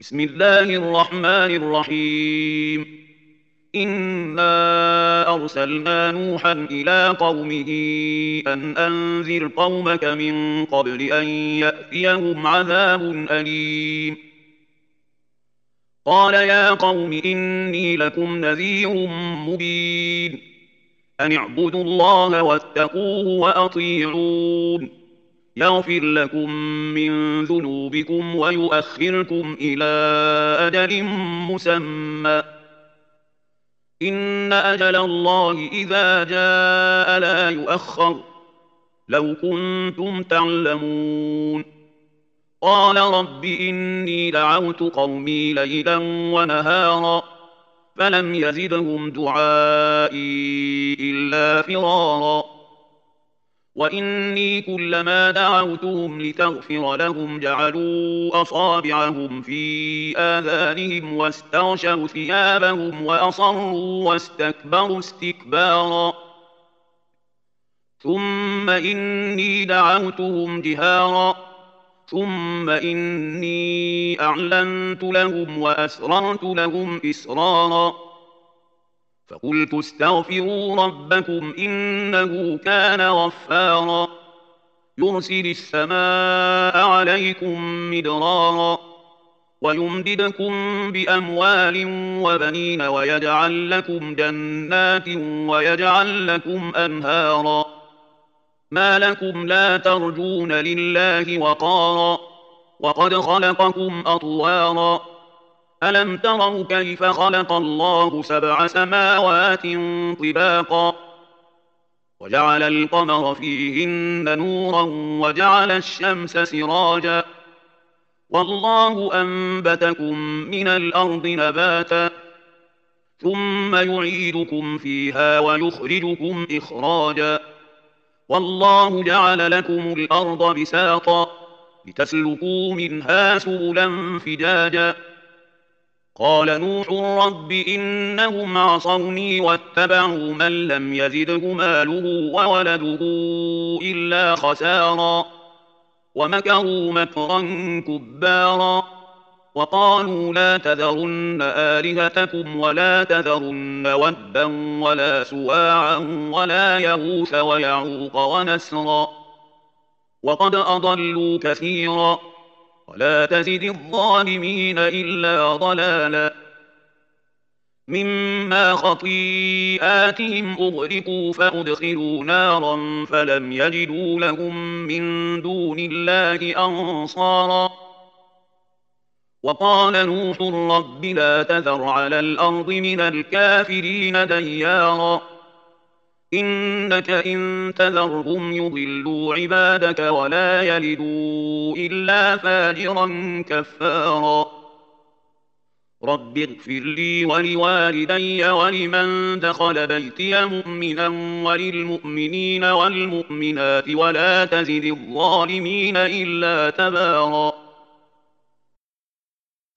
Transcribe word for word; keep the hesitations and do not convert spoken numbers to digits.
بسم الله الرحمن الرحيم. إنا أرسلنا نوحا إلى قومه أن أنذر قومك من قبل أن يأتيهم عذاب أليم. قال يا قوم إني لكم نذير مبين، أن اعبدوا الله واتقوه وأطيعون، يغفر لكم من ذنوبكم ويؤخركم إلى أجل مسمى، إن أجل الله إذا جاء لا يؤخر، لو كنتم تعلمون. قال رب إني دعوت قومي ليلا ونهارا فلم يزدهم دعائي إلا فرارا، وإني كلما دعوتهم لتغفر لهم جعلوا أصابعهم في آذانهم واستغشوا ثيابهم وأصروا واستكبروا استكبارا، ثم إني دعوتهم جهارا ثم إني أعلنت لهم وأسررت لهم إسرارا، فقلت استغفروا ربكم إنه كان غفارا، يرسل السماء عليكم مدرارا ويمددكم بأموال وبنين ويجعل لكم جنات ويجعل لكم أنهارا، ما لكم لا ترجون لله وقارا وقد خلقكم أطوارا، ألم تروا كيف خلق الله سبع سماوات طباقا وجعل القمر فيهن نورا وجعل الشمس سراجا، والله أنبتكم من الأرض نباتا ثم يعيدكم فيها ويخرجكم إخراجا، والله جعل لكم الأرض بساطا لتسلكوا منها سبلا فجاجا. قال نوح رب إنهم عصوني واتبعوا من لم يزده ماله وولده إلا خسارا، ومكروا مكرا كبارا، وقالوا لا تذرن آلهتكم ولا تذرن ودا ولا سواعا ولا يغوث ويعوق ونسرا، وقد أضلوا كثيرا، ولا تزد الظالمين إلا ضلالا. مما خطيئاتهم أغرقوا فأدخلوا نارا فلم يجدوا لهم من دون الله أنصارا، وقال نوح رب لا تذر على الأرض من الكافرين ديارا، إنك إن تذرهم يضلوا عبادك ولا يلدوا إلا فاجرا كفارا. رب اغفر لي ولوالدي ولمن دخل بيتي مؤمنا وللمؤمنين والمؤمنات ولا تزد الظالمين إلا تبارا.